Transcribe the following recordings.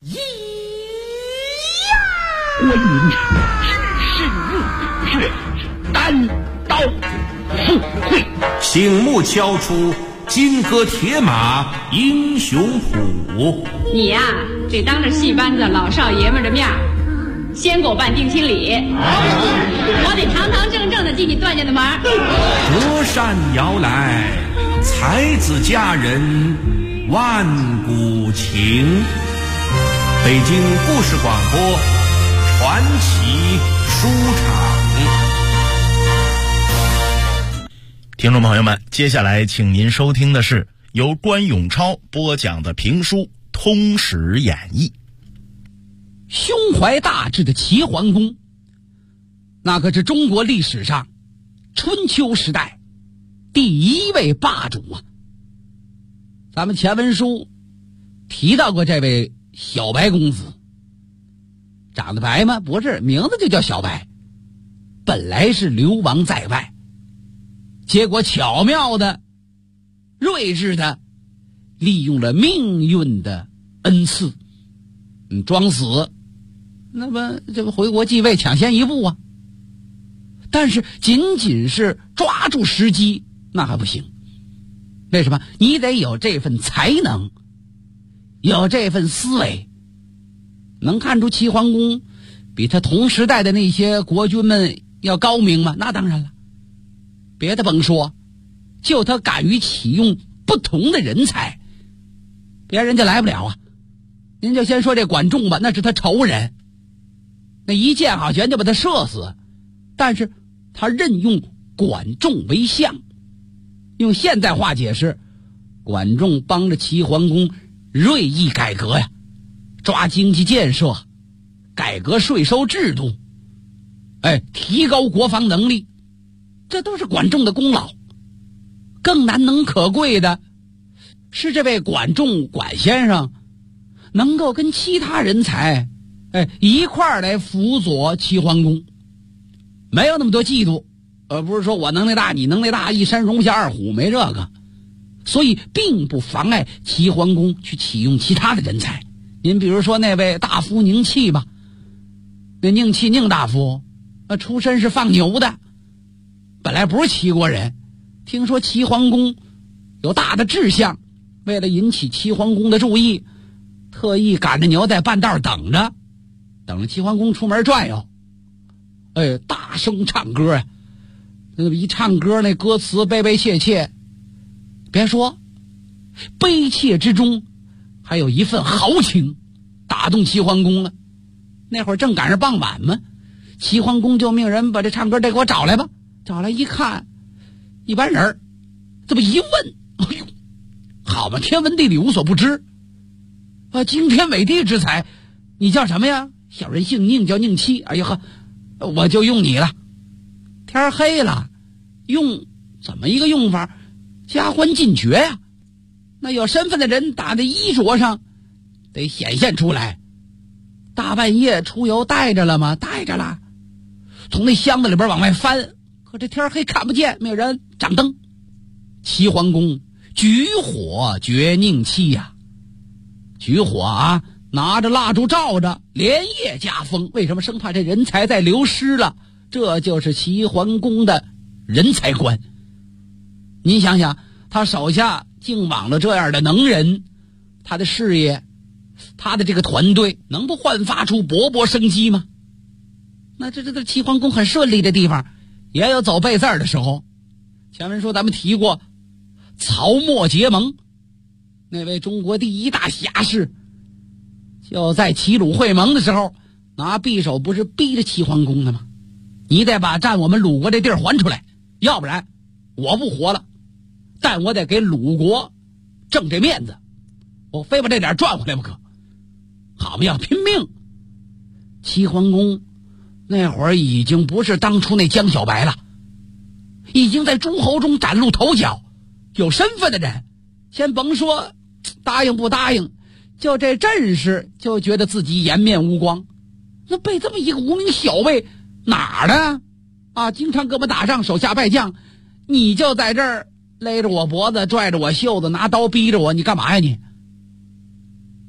咿呀！观音只是热血，单刀赴会。 醒目敲出金戈铁马英雄谱。 你呀，得当着戏班子老少爷们的面先给我办定亲礼，我得堂堂正正的进你段家的门。 隔山摇来，才子佳人万古情。北京故事广播传奇书场。 听众朋友们，接下来请您收听的是由关永超播讲的评书《通史演义》。 胸怀大志的齐桓公，那可是中国历史上春秋时代第一位霸主啊！咱们前文书提到过这位小白公子，长得白吗？不是，名字就叫小白。本来是流亡在外，结果巧妙的、睿智的利用了命运的恩赐，装死，那么这个回国继位抢先一步啊。但是仅仅是抓住时机那还不行，为什么？你得有这份才能，有这份思维。能看出齐桓公比他同时代的那些国君们要高明吗？那当然了，别的甭说，就他敢于启用不同的人才，别人就来不了啊。您就先说这管仲吧，那是他仇人，那一箭好悬就把他射死，但是他任用管仲为相。用现代话解释，管仲帮着齐桓公锐意改革呀，抓经济建设，改革税收制度，提高国防能力，这都是管仲的功劳。更难能可贵的是，这位管仲管先生能够跟其他人才一块儿来辅佐齐桓公，没有那么多嫉妒，不是说我能耐大你能耐大，一山容下二虎，没这个。所以并不妨碍齐桓公去启用其他的人才。您比如说那位大夫宁戚吧，那宁戚宁大夫出身是放牛的，本来不是齐国人，听说齐桓公有大的志向，为了引起齐桓公的注意，特意赶着牛在半道等着齐桓公出门转悠，大声唱歌呀，一唱歌那歌词悲悲切切，别说悲切之中还有一份豪情，打动齐桓公了。那会儿正赶上傍晚嘛，齐桓公就命人把这唱歌的给我找来吧。找来一看，一般人这么一问，哎呦，好嘛，天文地理无所不知啊，惊天伟地之才。你叫什么呀？小人姓宁，叫宁戚。哎呀呵，我就用你了。天黑了，用怎么一个用法？加官进爵呀。那有身份的人打在衣着上得显现出来。大半夜出游带着了吗？带着了。从那箱子里边往外翻，可这天黑看不见，没有人掌灯。齐桓公举火绝宁戚呀，举火啊，拿着蜡烛照着，连夜加封。为什么？生怕这人才再流失了。这就是齐桓公的人才观。您想想，他手下敬往了这样的能人，他的事业，他的这个团队能不焕发出勃勃生机吗？那这齐桓公很顺利的地方，也有走背字的时候。前文说咱们提过曹沫结盟，那位中国第一大侠士，就在齐鲁会盟的时候拿匕首不是逼着齐桓公的吗？你得把占我们鲁国这地儿还出来，要不然我不活了，但我得给鲁国挣这面子，我非把这点赚回来不可。好嘛，要拼命。齐桓公那会儿已经不是当初那江小白了，已经在诸侯中崭露头角，有身份的人先甭说答应不答应，就这阵势就觉得自己颜面无光。那被这么一个无名小辈哪儿的啊，经常跟我们打仗，手下败将，你就在这儿勒着我脖子，拽着我袖子，拿刀逼着我，你干嘛呀你？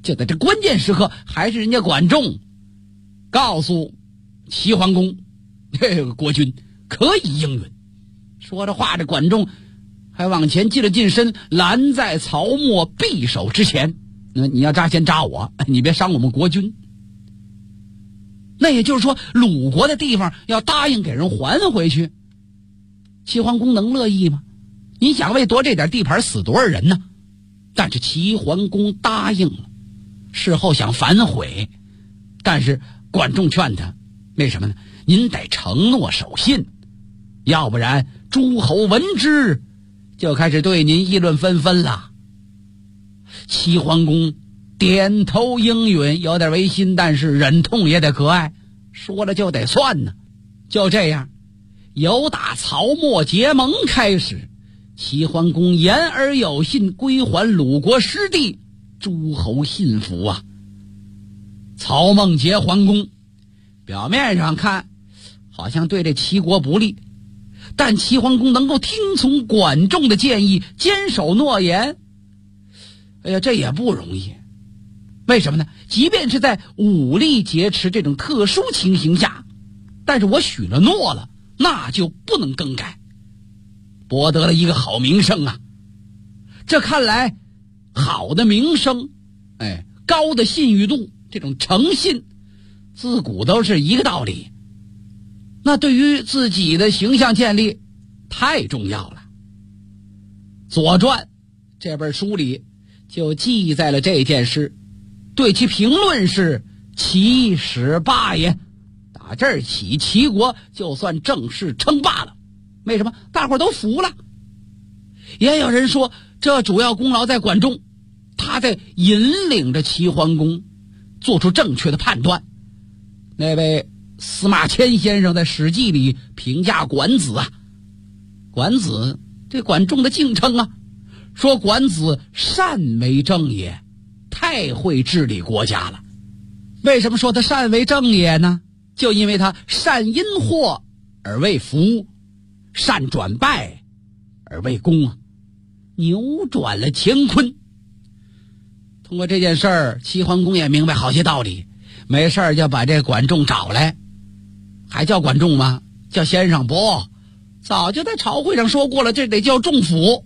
就在这关键时刻，还是人家管仲告诉齐桓公，这个国君可以应允。说着话，这管仲还往前进了近身，拦在曹沫匕首之前。你要扎先扎我，你别伤我们国君。那也就是说，鲁国的地方要答应给人还回去，齐桓公能乐意吗？你想为夺这点地盘死多少人呢？但是齐桓公答应了，事后想反悔，但是管仲劝他，为什么呢？您得承诺守信，要不然诸侯闻之就开始对您议论纷纷了。齐桓公点头应允，有点违心，但是忍痛也得可爱，说了就得算呢。就这样，由打曹沫结盟开始，齐桓公言而有信，归还鲁国失地，诸侯信服啊。曹孟结桓公表面上看好像对这齐国不利，但齐桓公能够听从管仲的建议，坚守诺言，哎呀，这也不容易。为什么呢？即便是在武力劫持这种特殊情形下，但是我许了诺了，那就不能更改，博得了一个好名声啊。这看来好的名声，高的信誉度，这种诚信自古都是一个道理，那对于自己的形象建立太重要了。左传这本书里就记载了这件事，对其评论是齐始霸也。打这儿起，齐国就算正式称霸了。为什么？大伙都服了。也有人说，这主要功劳在管仲，他在引领着齐桓公做出正确的判断。那位司马迁先生在《史记》里评价管子啊，管子对管仲的敬称啊，说管子善为政也，太会治理国家了。为什么说他善为政也呢？就因为他善因祸而为福，善转败而为功啊，扭转了乾坤。通过这件事儿，齐桓公也明白好些道理，没事儿就把这管仲找来。还叫管仲吗？叫先生不？早就在朝会上说过了，这得叫仲甫。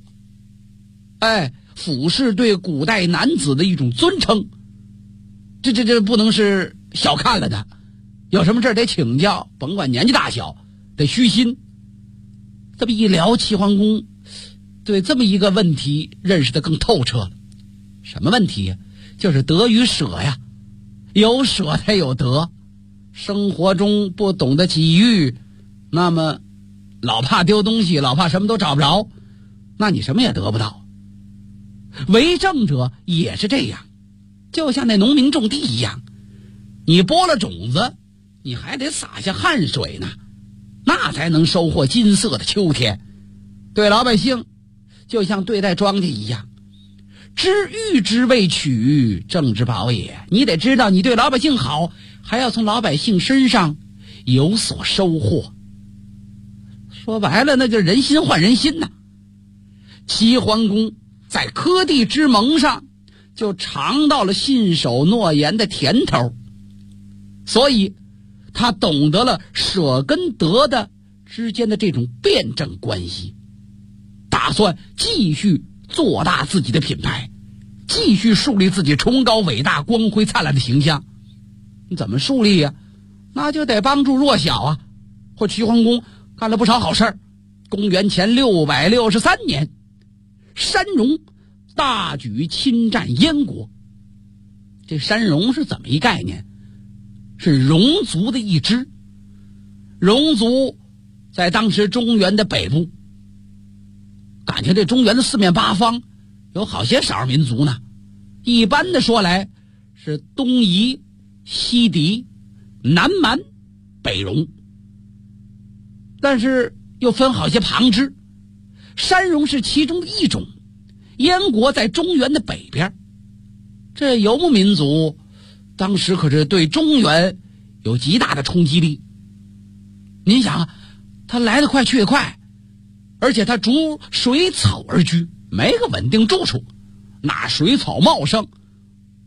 甫是对古代男子的一种尊称，这不能是小看了的。有什么事得请教，甭管年纪大小，得虚心。这么一聊，齐桓公对这么一个问题认识得更透彻了。什么问题呀？就是得与舍呀，有舍才有得。生活中不懂得给予，那么老怕丢东西，老怕什么都找不着，那你什么也得不到。为政者也是这样，就像那农民种地一样，你播了种子，你还得洒下汗水呢，那才能收获金色的秋天。对老百姓就像对待庄稼一样，知遇之未取，政之宝也。你得知道你对老百姓好，还要从老百姓身上有所收获。说白了，那就人心换人心呐。齐桓公在科第之盟上就尝到了信守诺言的甜头，所以他懂得了舍跟得的之间的这种辩证关系，打算继续做大自己的品牌，继续树立自己崇高伟大光辉灿烂的形象。你怎么树立呀？那就得帮助弱小啊。或齐桓公干了不少好事儿。公元前663年，山戎大举侵占燕国。这山戎是怎么一概念？是戎族的一支。戎族在当时中原的北部，感情这中原的四面八方有好些少数民族呢。一般的说来是东夷、西狄、南蛮、北戎，但是又分好些旁支。山戎是其中的一种。燕国在中原的北边，这游牧民族当时可是对中原有极大的冲击力。您想啊，他来得快去得快，而且他逐水草而居，没个稳定住处，那水草茂盛，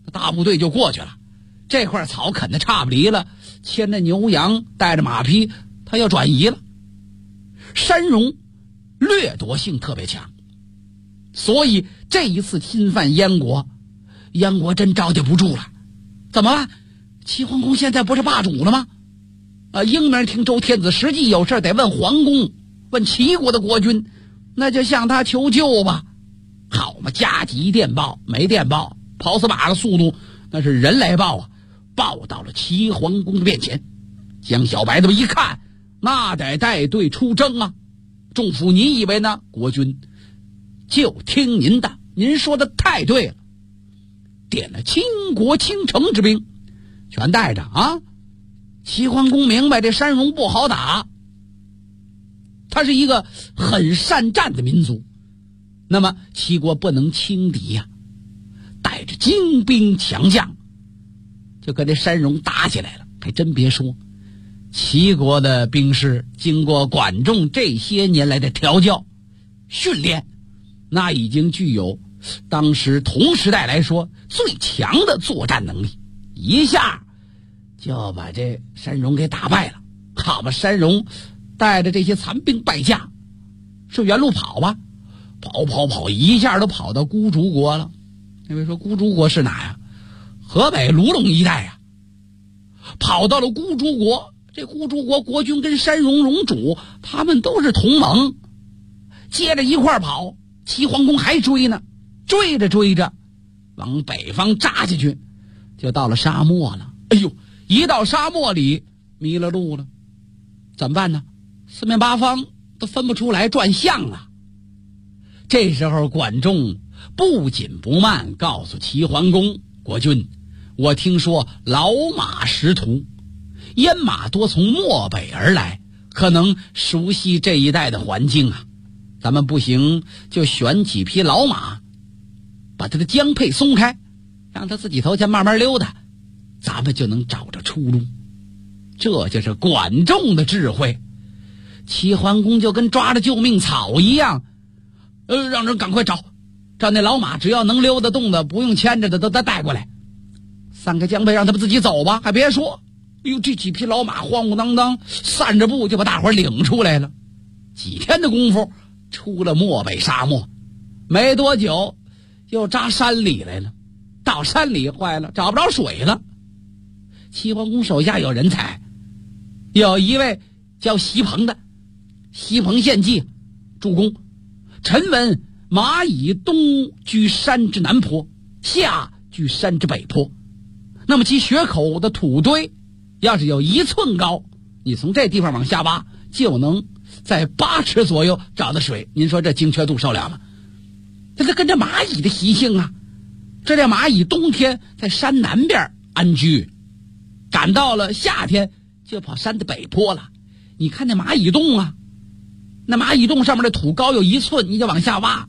大部队就过去了。这块草啃得差不离了，牵着牛羊，带着马匹，他要转移了。山戎掠夺性特别强，所以这一次侵犯燕国，燕国真招架不住了。怎么办？齐桓公现在不是霸主了吗？英明听周天子，实际有事得问桓公，问齐国的国君，那就向他求救吧。好嘛，加急电报，没电报，跑死马的速度那是人来报啊！报到了齐桓公的面前，江小白他们一看，那得带队出征啊！仲父，你以为呢？国君就听您的，您说的太对了。点了倾国倾城之兵，全带着啊！齐桓公明白这山戎不好打，他是一个很善战的民族，那么齐国不能轻敌呀，带着精兵强将就跟这山戎打起来了。还真别说，齐国的兵士经过管仲这些年来的调教训练，那已经具有当时同时代来说最强的作战能力，一下就要把这山戎给打败了。好吧，山戎带着这些残兵败将是原路跑吧，跑，一下都跑到孤竹国了。那位说孤竹国是哪呀？河北卢龙一带呀。跑到了孤竹国，这孤竹国国君跟山戎戎主他们都是同盟，接着一块跑，齐桓公还追呢，追着往北方扎下去，就到了沙漠了。哎呦，一到沙漠里迷了路了，怎么办呢？四面八方都分不出来，转向了。这时候管仲不紧不慢告诉齐桓公，国君，我听说老马识途，燕马多从漠北而来，可能熟悉这一带的环境啊。咱们不行就选几匹老马，把他的缰配松开，让他自己头前慢慢溜达，咱们就能找着出路。这就是管仲的智慧。齐桓公就跟抓着救命草一样，让人赶快找那老马，只要能溜得动的，不用牵着的都带过来。3个缰配让他们自己走吧。还别说，哎呦，这几匹老马晃晃荡荡散着步就把大伙领出来了。几天的功夫出了漠北沙漠，没多久又扎山里来了。到山里坏了，找不着水了。齐桓公手下有人才，有一位叫西彭的，西彭献计助攻。臣闻马以东居山之南坡，下居山之北坡，那么其血口的土堆要是有1寸高，你从这地方往下挖，就能在8尺左右找到水。您说这精确度受了吗？这跟着蚂蚁的习性啊，这蚂蚁冬天在山南边安居，赶到了夏天就跑山的北坡了。你看那蚂蚁洞啊，那蚂蚁洞上面的土高有1寸，你就往下挖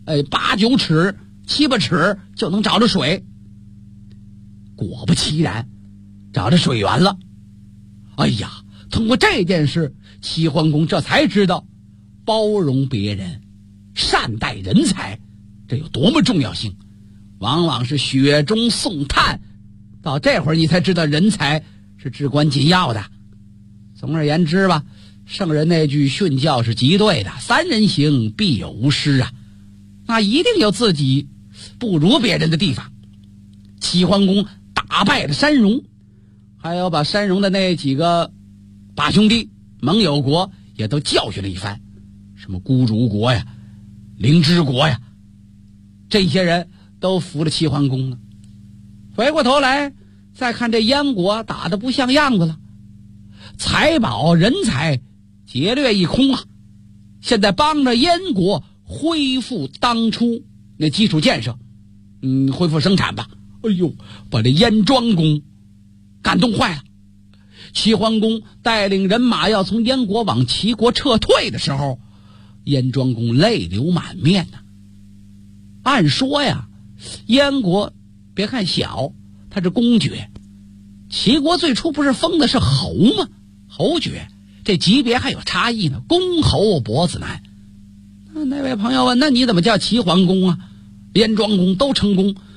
，8、9尺、7、8尺就能找着水。果不其然，找着水源了。哎呀，通过这件事，齐桓公这才知道包容别人，善待人才，这有多么重要性。往往是雪中送炭，到这会儿你才知道人才是至关紧要的。总而言之吧，圣人那句训教是极对的，3人行必有吾师啊，那一定有自己不如别人的地方。齐桓公打败了山戎，还有把山戎的那几个把兄弟盟友国也都教训了一番，什么孤竹国呀、灵芝国呀，这些人都服了齐桓公了。回过头来再看这燕国打得不像样子了，财宝人才劫掠一空啊！现在帮着燕国恢复当初那基础建设，恢复生产吧。哎呦，把这燕庄公感动坏了。齐桓公带领人马要从燕国往齐国撤退的时候，燕庄公泪流满面呐。按说呀，燕国别看小，他是公爵，齐国最初不是封的是侯吗？侯爵，这级别还有差异呢，公侯伯子男。那位朋友问，那你怎么叫齐桓公啊？燕庄公都称公，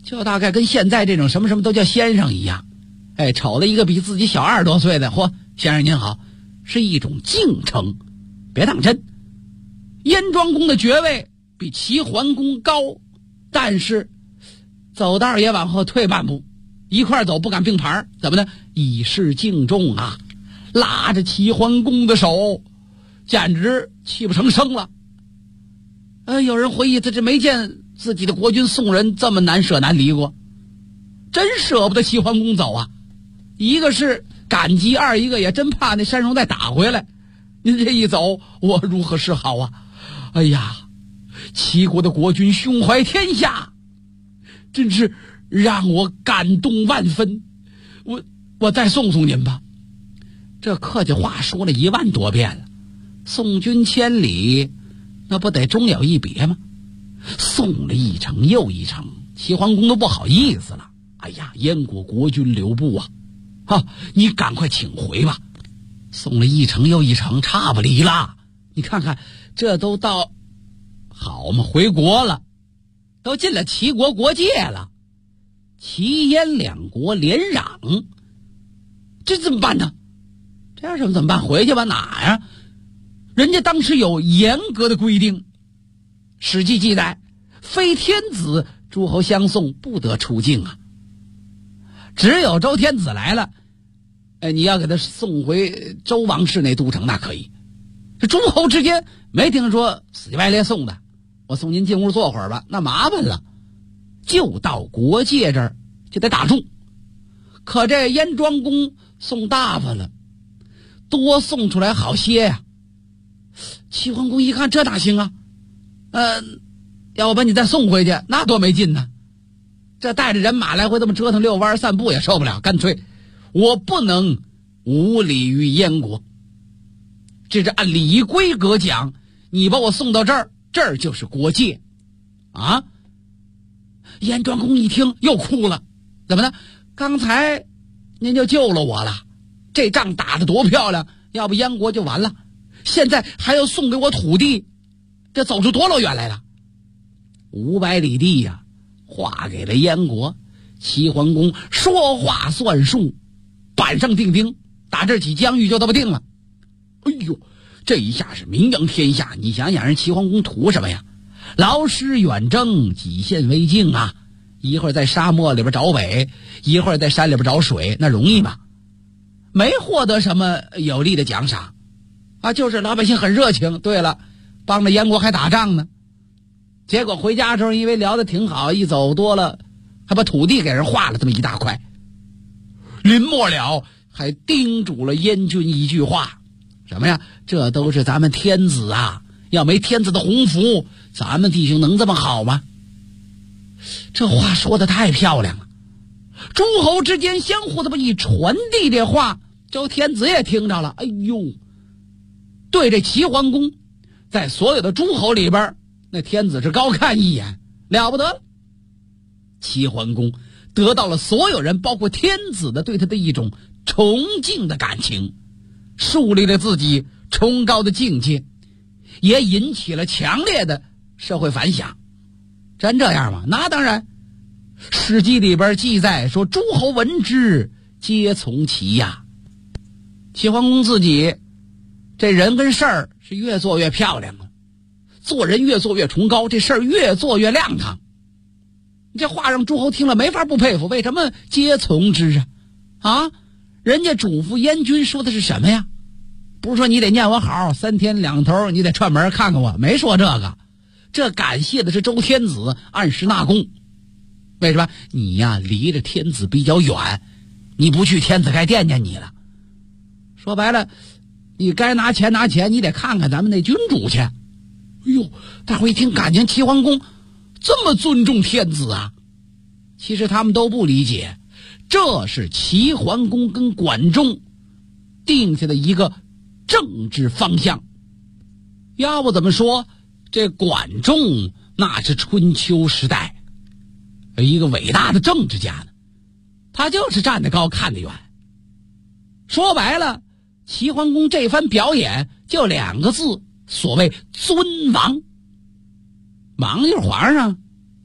就大概跟现在这种什么什么都叫先生一样。瞅了一个比自己小20多岁的，嚯，先生您好，是一种敬称，别当真。燕庄公的爵位比齐桓公高，但是走道也往后退半步，一块走不敢并排，怎么呢？以示敬重啊！拉着齐桓公的手，简直泣不成声了。有人回忆，他这没见自己的国君宋人这么难舍难离过，真舍不得齐桓公走啊！一个是感激，二一个也真怕那山戎再打回来。您这一走，我如何是好啊？哎呀，齐国的国君胸怀天下，真是让我感动万分。我再送送您吧。这客气话说了1万多遍了，送君千里，那不得终有一别吗？送了一程又一程，齐桓公都不好意思了。哎呀，燕国国君留步啊，你赶快请回吧。送了一程又一程，差不离了。你看看，这都到好嘛，回国了，都进了齐国国界了，齐燕两国连壤，这怎么办呢？这样怎么办？回去吧，哪呀？人家当时有严格的规定，《史记》记载，非天子诸侯相送，不得出境啊。只有周天子来了，你要给他送回周王室那都城，那可以。这诸侯之间没听说死乞白赖送的，我送您进屋坐会儿吧，那麻烦了。就到国界这儿就得打住。可这燕庄公送大发了，多送出来好些呀。齐桓公一看，这哪行啊？要我把你再送回去，那多没劲呢。这带着人马来回这么折腾遛弯散步也受不了，干脆我不能无礼于燕国。这是按礼仪规格讲，你把我送到这儿，这儿就是国界啊。燕庄公一听又哭了，怎么呢？刚才您就救了我了，这仗打得多漂亮，要不燕国就完了，现在还要送给我土地，这走出多老远来了？500里地呀，划给了燕国。齐桓公说话算数，板上钉钉，打这起疆域就这么定了。哎呦，这一下是名扬天下。你想想人齐桓公图什么呀？劳师远征，己献为敬啊！一会儿在沙漠里边找北，一会儿在山里边找水，那容易吗？没获得什么有利的奖赏啊，就是老百姓很热情。对了，帮着燕国还打仗呢。结果回家的时候，因为聊得挺好，一走多了，还把土地给人划了这么一大块。临末了，还叮嘱了燕军一句话，什么呀？这都是咱们天子啊，要没天子的洪福，咱们弟兄能这么好吗？这话说得太漂亮了，诸侯之间相互这么一传递这话，周天子也听着了。哎呦，对这齐桓公，在所有的诸侯里边，那天子是高看一眼，了不得了。齐桓公得到了所有人包括天子的对他的一种崇敬的感情，树立了自己崇高的境界，也引起了强烈的社会反响。真这样吗？那当然。史记里边记载说，诸侯闻之皆从齐呀。齐桓公自己这人跟事儿是越做越漂亮了，做人越做越崇高，这事儿越做越亮堂。这话让诸侯听了没法不佩服，为什么皆从之啊？人家嘱咐燕军说的是什么呀？不是说你得念我好，3天2头你得串门看看我，没说这个。这感谢的是周天子按时纳贡。为什么？你呀离着天子比较远，你不去天子该惦记你了。说白了，你该拿钱拿钱，你得看看咱们那君主去。哎呦，大伙一听，感情齐桓公这么尊重天子啊。其实他们都不理解，这是齐桓公跟管仲定下的一个政治方向。要不怎么说这管仲那是春秋时代一个伟大的政治家呢？他就是站得高看得远。说白了，齐桓公这番表演就2个字，所谓尊王。王就是皇上，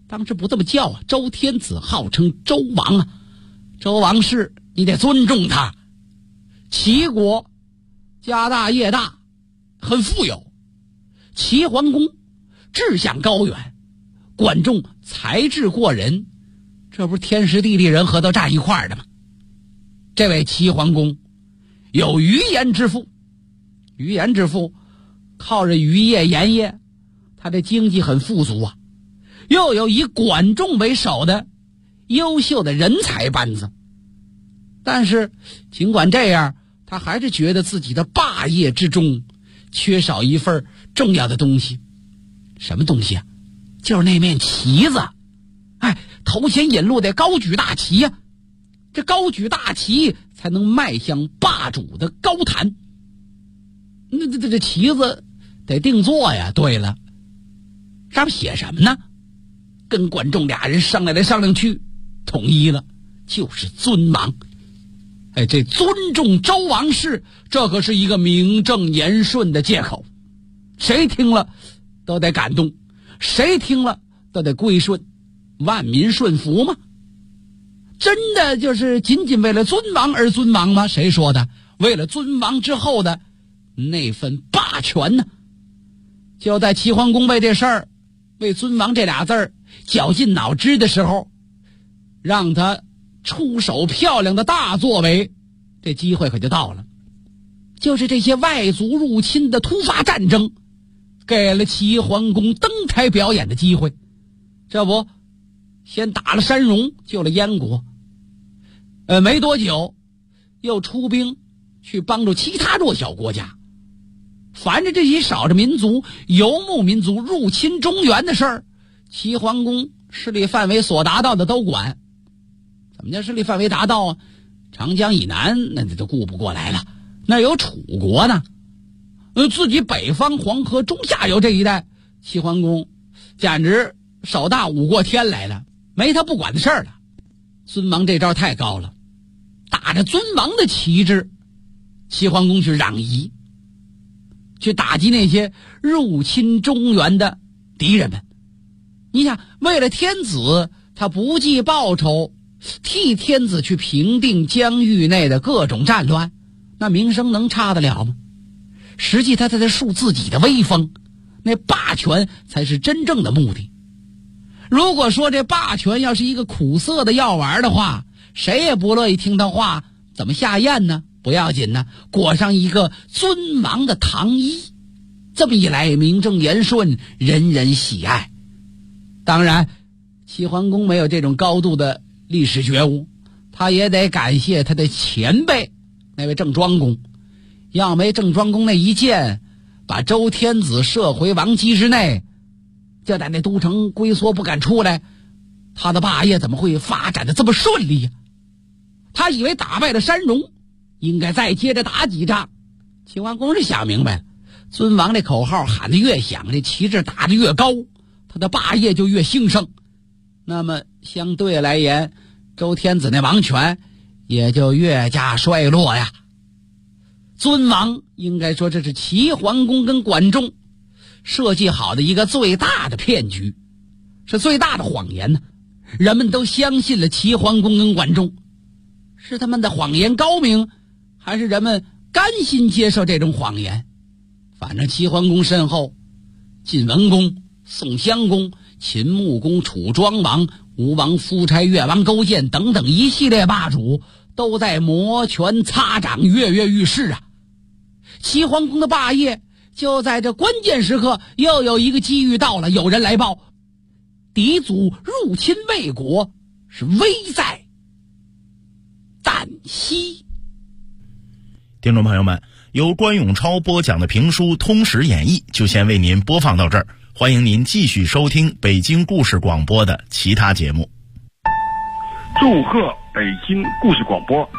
当时不这么叫啊，周天子号称周王啊，周王室你得尊重他。齐国家大业大，很富有，齐桓公志向高远，管仲才智过人，这不是天时地利人和都站一块儿的吗？这位齐桓公有渔盐之富，渔盐之富靠着渔业盐业，他的经济很富足啊，又有以管仲为首的优秀的人才班子。但是尽管这样，他还是觉得自己的霸业之中缺少一份重要的东西。什么东西啊？就是那面旗子。头前引路得高举大旗呀，这高举大旗才能迈向霸主的高坛。那这旗子得定做呀。对了，上面写什么呢？跟管仲俩人商量来商量去，统一了，就是尊王。这尊重周王室，这可是一个名正言顺的借口，谁听了都得感动，谁听了都得归顺，万民顺服吗？真的就是仅仅为了尊王而尊王吗？谁说的？为了尊王之后的那份霸权呢？就在齐桓公为这事儿，为尊王这俩字儿绞尽脑汁的时候，让他出手漂亮的大作为，这机会可就到了。就是这些外族入侵的突发战争，给了齐桓公登台表演的机会。这不，先打了山戎，救了燕国，没多久又出兵去帮助其他弱小国家。凡是这些少数民族、游牧民族入侵中原的事儿，齐桓公势力范围所达到的都管。怎么叫势力范围达到啊？长江以南那就顾不过来了，那有楚国呢。自己北方黄河中下游这一带，齐桓公简直手大舞过天来了，没他不管的事儿了。尊王这招太高了，打着尊王的旗帜，齐桓公去攘夷，去打击那些入侵中原的敌人们。你想，为了天子，他不计报酬，替天子去平定疆域内的各种战乱，那名声能差得了吗？实际他在树自己的威风，那霸权才是真正的目的。如果说这霸权要是一个苦涩的药丸的话，谁也不乐意听他话，怎么下咽呢？不要紧呢，裹上一个尊王的糖衣，这么一来名正言顺，人人喜爱。当然齐桓公没有这种高度的历史觉悟，他也得感谢他的前辈那位郑庄公。要没郑庄公那一箭把周天子射回王畿之内，就在那都城龟缩不敢出来，他的霸业怎么会发展的这么顺利呀？他以为打败了山戎，应该再接着打几仗。齐桓公是想明白了，尊王这口号喊得越响，这旗帜打得越高，他的霸业就越兴盛。那么相对来言，周天子那王权也就越加衰落呀。尊王应该说这是齐桓公跟管仲设计好的一个最大的骗局，是最大的谎言呢。人们都相信了齐桓公跟管仲，是他们的谎言高明，还是人们甘心接受这种谎言？反正齐桓公身后，晋文公、宋襄公、秦穆公、楚庄王、吴王夫差、越王勾践等等一系列霸主都在摩拳擦掌，跃跃欲试啊。齐桓公的霸业就在这关键时刻又有一个机遇到了，有人来报，敌族入侵魏国，是危在旦夕。 听众朋友们，由关永超播讲的评书《通史演义》就先为您播放到这儿，欢迎您继续收听北京故事广播的其他节目。 祝贺北京故事广播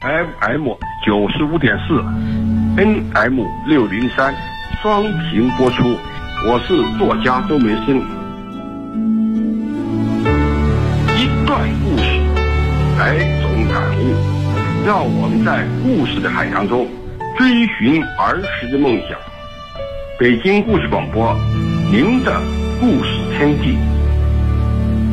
FM 95.4 NM 603双屏播出，我是作家周梅生。一段故事，百种感悟，让我们在故事的海洋中追寻儿时的梦想。北京故事广播，您的故事天地。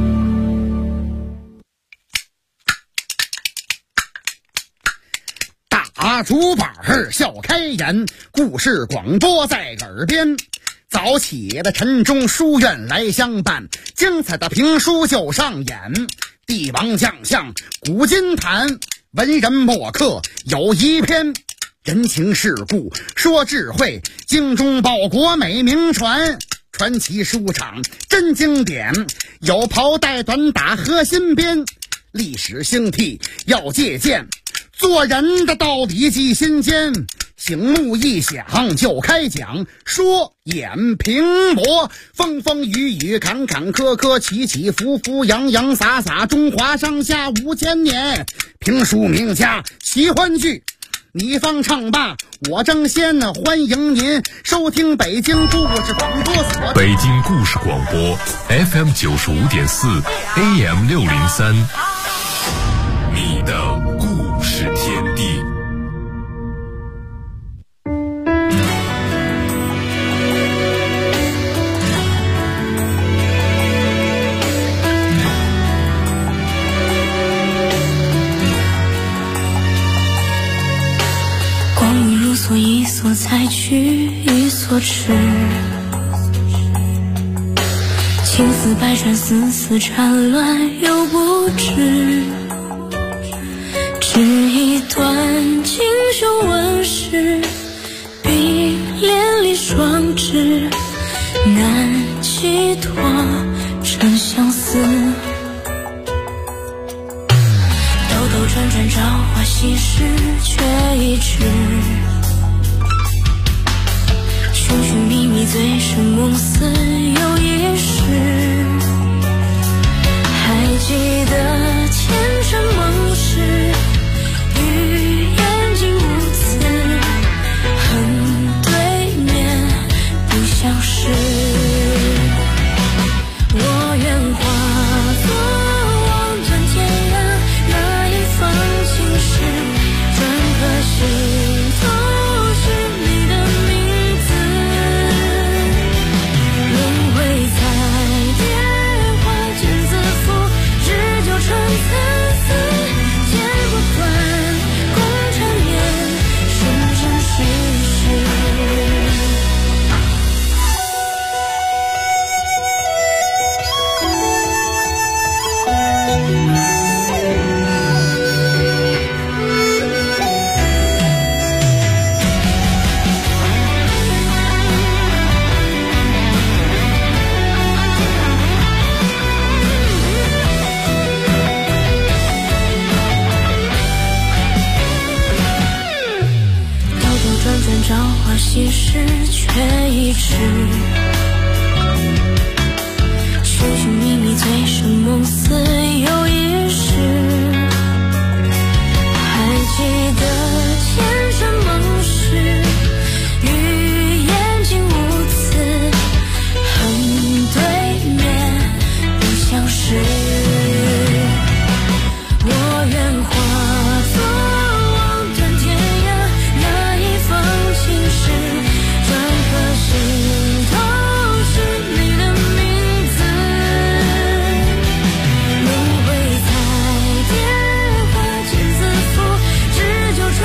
拿竹板笑开颜，故事广播在耳边。早起的晨钟书院来相伴，精彩的评书就上演。帝王将相古今谈，文人墨客有一篇。人情世故说智慧，精忠报国美名传。传奇书场真经典，有袍带短打和新编。历史兴替要借鉴，做人的道理记心间。醒目一响就开讲，说演评驳，风风雨雨坎坎坷坷，起起伏伏洋洋洒洒，中华上下5000年。评书名家奇欢聚，你方唱罢我争先，欢迎您收听北京故事广播所。 北京故事广播 FM 95.4 AM 603，你的故事天地。 一所采取一所迟，情丝百转，丝丝缠乱又不知，只一段锦绣纹饰，碧连理双枝，难寄托成相思。兜兜转转，朝花夕拾，却已迟。寻寻觅觅，醉生梦死又一世。还记得前尘梦事，与眼睛无词，恨对面不相识。我愿化作望断天涯那一方情事，篆刻心头。朝花夕拾，却已迟。